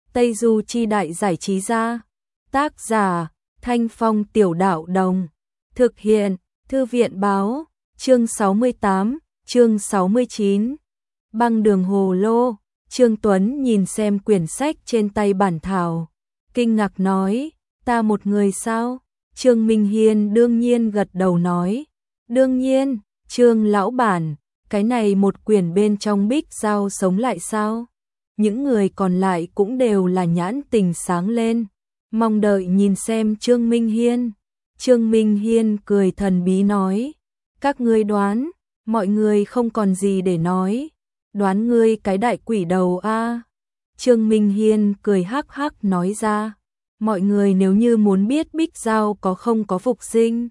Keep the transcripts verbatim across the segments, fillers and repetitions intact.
Tây Du Chi Đại Giải Trí Gia. Tác giả Thanh Phong Tiểu Đạo Đồng. Thực hiện Thư viện Báo. Chương sáu mươi tám, chương sáu mươi chín. Băng đường hồ lô. Trương Tuấn nhìn xem quyển sách trên tay bản thảo, kinh ngạc nói, ta một người sao? Trương Minh Hiên đương nhiên gật đầu nói, đương nhiên, Trương lão bản, cái này một quyển bên trong Bích Giao sống lại sao? Những người còn lại cũng đều là nhãn tình sáng lên, mong đợi nhìn xem Trương Minh Hiên. Trương Minh Hiên cười thần bí nói, các ngươi đoán, mọi người không còn gì để nói. Đoán ngươi cái đại quỷ đầu a. Trương Minh Hiên cười hắc hắc nói ra, mọi người nếu như muốn biết Bích Giao có không có phục sinh,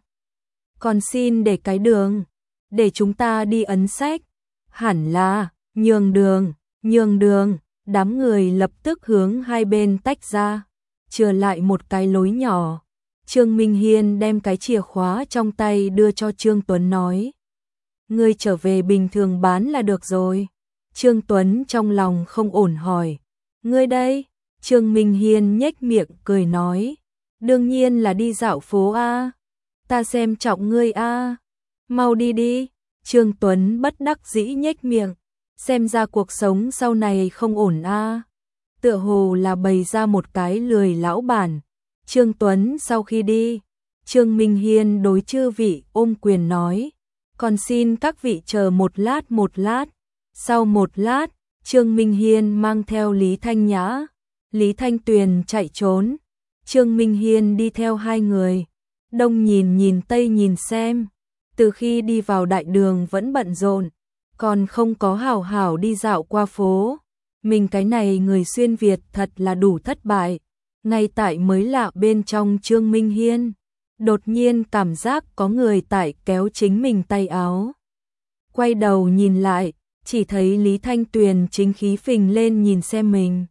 còn xin để cái đường, để chúng ta đi ấn sách. Hẳn là, nhường đường, nhường đường, đám người lập tức hướng hai bên tách ra, chừa lại một cái lối nhỏ. Trương Minh Hiên đem cái chìa khóa trong tay đưa cho Trương Tuấn nói, ngươi trở về bình thường bán là được rồi. Trương Tuấn trong lòng không ổn hỏi, ngươi đây? Trương Minh Hiên nhếch miệng cười nói, đương nhiên là đi dạo phố a, ta xem trọng ngươi a, mau đi đi. Trương Tuấn bất đắc dĩ nhếch miệng, xem ra cuộc sống sau này không ổn a. Tựa hồ là bày ra một cái lười lão bản. Trương Tuấn sau khi đi, Trương Minh Hiên đối chư vị ôm quyền nói, còn xin các vị chờ một lát một lát. Sau một lát, Trương Minh Hiên mang theo Lý Thanh Nhã, Lý Thanh Tuyền chạy trốn. Trương Minh Hiên đi theo hai người, đông nhìn nhìn tây nhìn xem, từ khi đi vào đại đường vẫn bận rộn, còn không có hảo hảo đi dạo qua phố. Mình cái này người xuyên Việt thật là đủ thất bại. Ngay tại mới lạ bên trong Trương Minh Hiên, đột nhiên cảm giác có người tại kéo chính mình tay áo. Quay đầu nhìn lại, chỉ thấy Lý Thanh Tuyền chính khí phình lên nhìn xem mình.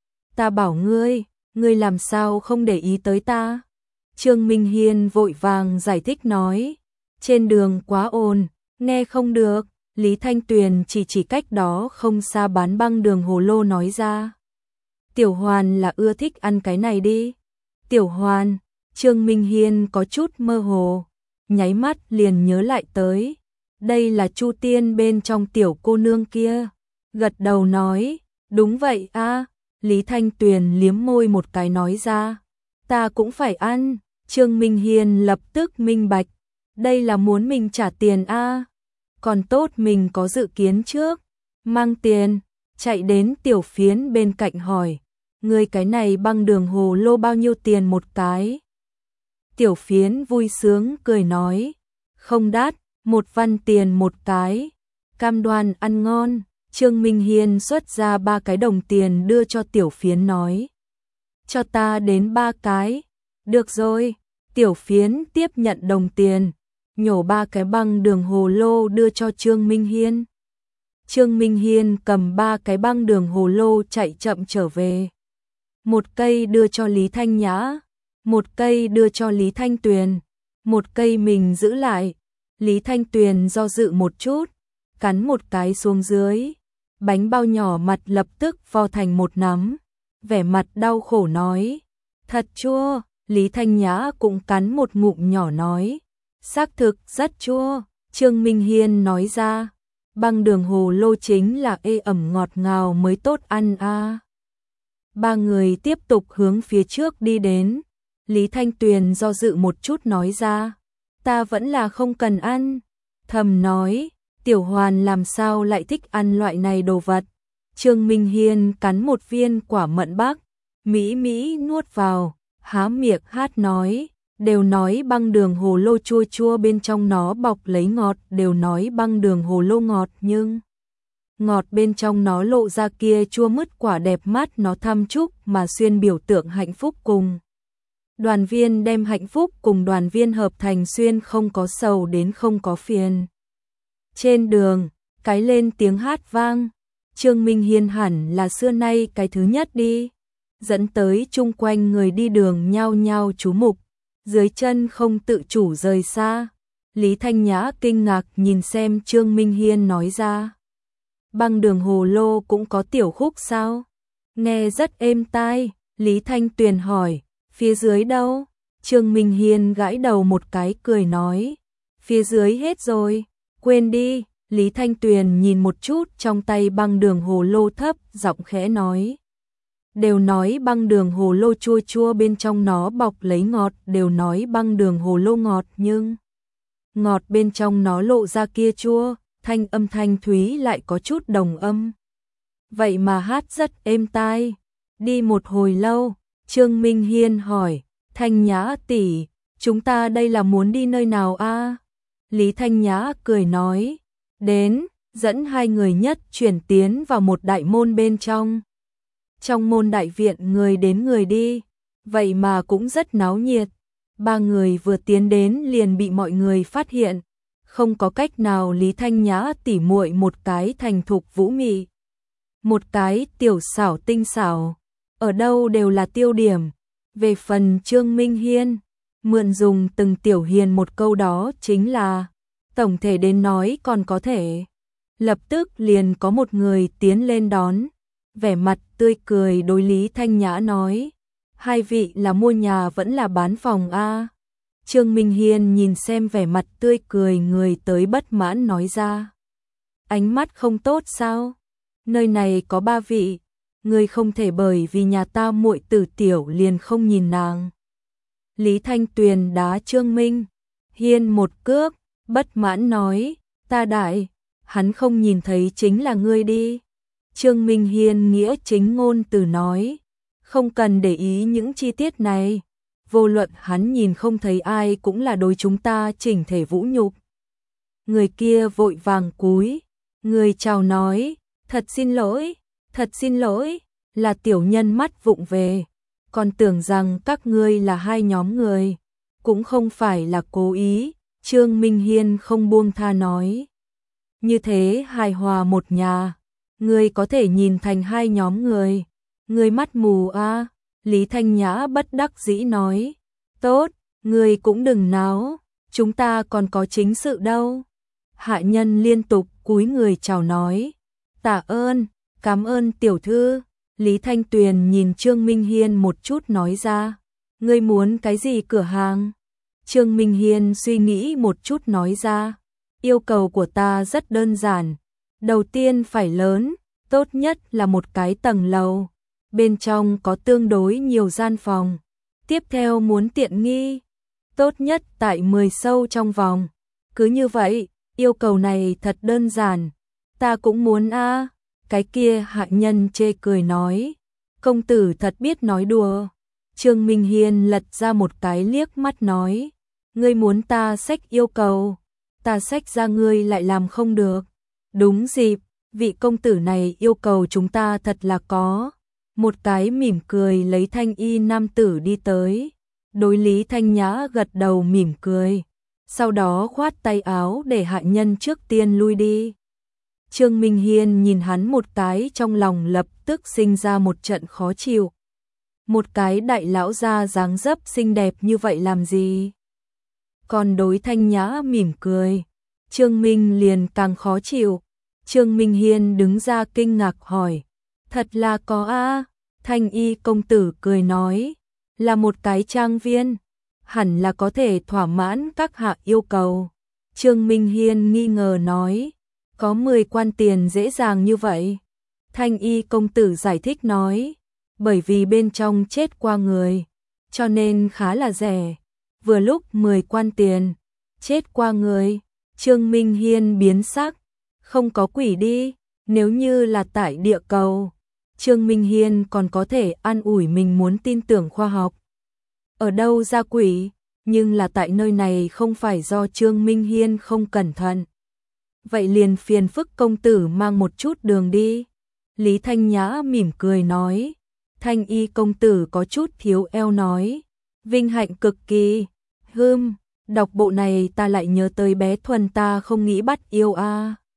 Ta bảo ngươi, ngươi làm sao không để ý tới ta? Trương Minh Hiên vội vàng giải thích nói, trên đường quá ồn, nghe không được. Lý Thanh Tuyền chỉ chỉ cách đó không xa bán băng đường hồ lô nói ra. Tiểu Hoàn là ưa thích ăn cái này đi. Tiểu Hoàn, Trương Minh Hiên có chút mơ hồ, nháy mắt liền nhớ lại tới. Đây là Chu Tiên bên trong tiểu cô nương kia. Gật đầu nói, đúng vậy a. Lý Thanh Tuyền liếm môi một cái nói ra, ta cũng phải ăn. Trương Minh Hiên lập tức minh bạch, đây là muốn mình trả tiền a. Còn tốt mình có dự kiến trước, mang tiền, chạy đến Tiểu Phiến bên cạnh hỏi, người cái này băng đường hồ lô bao nhiêu tiền một cái? Tiểu Phiến vui sướng cười nói, không đắt, một văn tiền một cái, cam đoan ăn ngon. Trương Minh Hiên xuất ra ba cái đồng tiền đưa cho Tiểu Phiến nói, cho ta đến ba cái. Được rồi. Tiểu Phiến tiếp nhận đồng tiền, nhổ ba cái băng đường hồ lô đưa cho Trương Minh Hiên. Trương Minh Hiên cầm ba cái băng đường hồ lô chạy chậm trở về. Một cây đưa cho Lý Thanh Nhã, một cây đưa cho Lý Thanh Tuyền, một cây mình giữ lại. Lý Thanh Tuyền do dự một chút, cắn một cái xuống dưới, bánh bao nhỏ mặt lập tức vo thành một nắm, vẻ mặt đau khổ nói, thật chua. Lý Thanh Nhã cũng cắn một ngụm nhỏ nói, xác thực rất chua. Trương Minh Hiên nói ra, băng đường hồ lô chính là ê ẩm ngọt ngào mới tốt ăn a. Ba người tiếp tục hướng phía trước đi đến. Lý Thanh Tuyền do dự một chút nói ra, ta vẫn là không cần ăn. Thầm nói, Tiểu Hoàn làm sao lại thích ăn loại này đồ vật. Trương Minh Hiên cắn một viên quả mận bắc, mỹ mỹ nuốt vào, há miệng hát nói, đều nói băng đường hồ lô chua chua bên trong nó bọc lấy ngọt, đều nói băng đường hồ lô ngọt nhưng ngọt bên trong nó lộ ra kia chua mứt quả đẹp mắt, nó thăm chúc mà xuyên biểu tượng hạnh phúc cùng đoàn viên, đem hạnh phúc cùng đoàn viên hợp thành xuyên, không có sầu đến không có phiền. Trên đường, cái lên tiếng hát vang, Trương Minh Hiên hẳn là xưa nay cái thứ nhất đi, dẫn tới chung quanh người đi đường nhao nhao chú mục, dưới chân không tự chủ rời xa. Lý Thanh Nhã kinh ngạc nhìn xem Trương Minh Hiên nói ra, băng đường hồ lô cũng có tiểu khúc sao? Nghe rất êm tai, Lý Thanh Tuyền hỏi, phía dưới đâu? Trương Minh Hiên gãi đầu một cái cười nói, phía dưới hết rồi, quên đi. Lý Thanh Tuyền nhìn một chút trong tay băng đường hồ lô thấp, giọng khẽ nói. Đều nói băng đường hồ lô chua chua bên trong nó bọc lấy ngọt, đều nói băng đường hồ lô ngọt nhưng ngọt bên trong nó lộ ra kia chua, thanh âm thanh thúy lại có chút đồng âm. Vậy mà hát rất êm tai. Đi một hồi lâu, Trương Minh Hiên hỏi, Thanh Nhã tỷ, chúng ta đây là muốn đi nơi nào a? Lý Thanh Nhã cười nói, đến, dẫn hai người nhất chuyển tiến vào một đại môn bên trong. Trong môn đại viện người đến người đi, vậy mà cũng rất náo nhiệt. Ba người vừa tiến đến liền bị mọi người phát hiện, không có cách nào. Lý Thanh Nhã tỉ muội một cái thành thục vũ mị, một cái tiểu xảo tinh xảo, ở đâu đều là tiêu điểm. Về phần Trương Minh Hiên, mượn dùng từng tiểu hiền một câu đó chính là, tổng thể đến nói còn có thể. Lập tức liền có một người tiến lên đón, vẻ mặt tươi cười đối Lý Thanh Nhã nói, hai vị là mua nhà vẫn là bán phòng a? Trương Minh Hiên nhìn xem vẻ mặt tươi cười người tới bất mãn nói ra, ánh mắt không tốt sao? Nơi này có ba vị, người không thể bởi vì nhà ta muội tử tiểu liền không nhìn nàng. Lý Thanh Tuyền đá Trương Minh Hiên một cước, bất mãn nói, ta đại, hắn không nhìn thấy chính là ngươi đi. Trương Minh Hiên nghĩa chính ngôn từ nói, không cần để ý những chi tiết này, vô luận hắn nhìn không thấy ai cũng là đối chúng ta chỉnh thể vũ nhục. Người kia vội vàng cúi, người chào nói, thật xin lỗi, thật xin lỗi, là tiểu nhân mắt vụng về, còn tưởng rằng các ngươi là hai nhóm người, cũng không phải là cố ý. Trương Minh Hiên không buông tha nói, như thế hài hòa một nhà, ngươi có thể nhìn thành hai nhóm người, ngươi mắt mù a? Lý Thanh Nhã bất đắc dĩ nói, tốt, ngươi cũng đừng náo, chúng ta còn có chính sự đâu. Hạ nhân liên tục cúi người chào nói, tạ ơn, cảm ơn tiểu thư. Lý Thanh Tuyền nhìn Trương Minh Hiên một chút nói ra, ngươi muốn cái gì cửa hàng? Trương Minh Hiên suy nghĩ một chút nói ra, yêu cầu của ta rất đơn giản, đầu tiên phải lớn, tốt nhất là một cái tầng lầu, bên trong có tương đối nhiều gian phòng, tiếp theo muốn tiện nghi, tốt nhất tại mười sâu trong vòng. Cứ như vậy, yêu cầu này thật đơn giản, ta cũng muốn a. Cái kia hạ nhân chê cười nói, công tử thật biết nói đùa. Trương Minh Hiên lật ra một cái liếc mắt nói, ngươi muốn ta xách yêu cầu, ta xách ra ngươi lại làm không được. Đúng dịp, vị công tử này yêu cầu chúng ta thật là có. Một cái mỉm cười lấy thanh y nam tử đi tới, đối Lý Thanh Nhã gật đầu mỉm cười, sau đó khoát tay áo để hạ nhân trước tiên lui đi. Trương Minh Hiên nhìn hắn một cái, trong lòng lập tức sinh ra một trận khó chịu. Một cái đại lão gia dáng dấp xinh đẹp như vậy làm gì? Còn đối Thanh Nhã mỉm cười, Trương Minh liền càng khó chịu. Trương Minh Hiên đứng ra kinh ngạc hỏi, thật là có a? Thanh y công tử cười nói, là một cái trang viên, hẳn là có thể thỏa mãn các hạ yêu cầu. Trương Minh Hiên nghi ngờ nói, có mười quan tiền dễ dàng như vậy? Thanh y công tử giải thích nói, bởi vì bên trong chết qua người, cho nên khá là rẻ. Vừa lúc mười quan tiền, chết qua người. Trương Minh Hiên biến sắc, không có quỷ đi, nếu như là tại địa cầu, Trương Minh Hiên còn có thể an ủi mình muốn tin tưởng khoa học. Ở đâu ra quỷ, nhưng là tại nơi này không phải do Trương Minh Hiên không cẩn thận. Vậy liền phiền phức công tử mang một chút đường đi. Lý Thanh Nhã mỉm cười nói, Thanh y công tử có chút thiếu eo nói, vinh hạnh cực kỳ. Hưm, đọc bộ này ta lại nhớ tới bé Thuần ta không nghĩ bắt yêu a.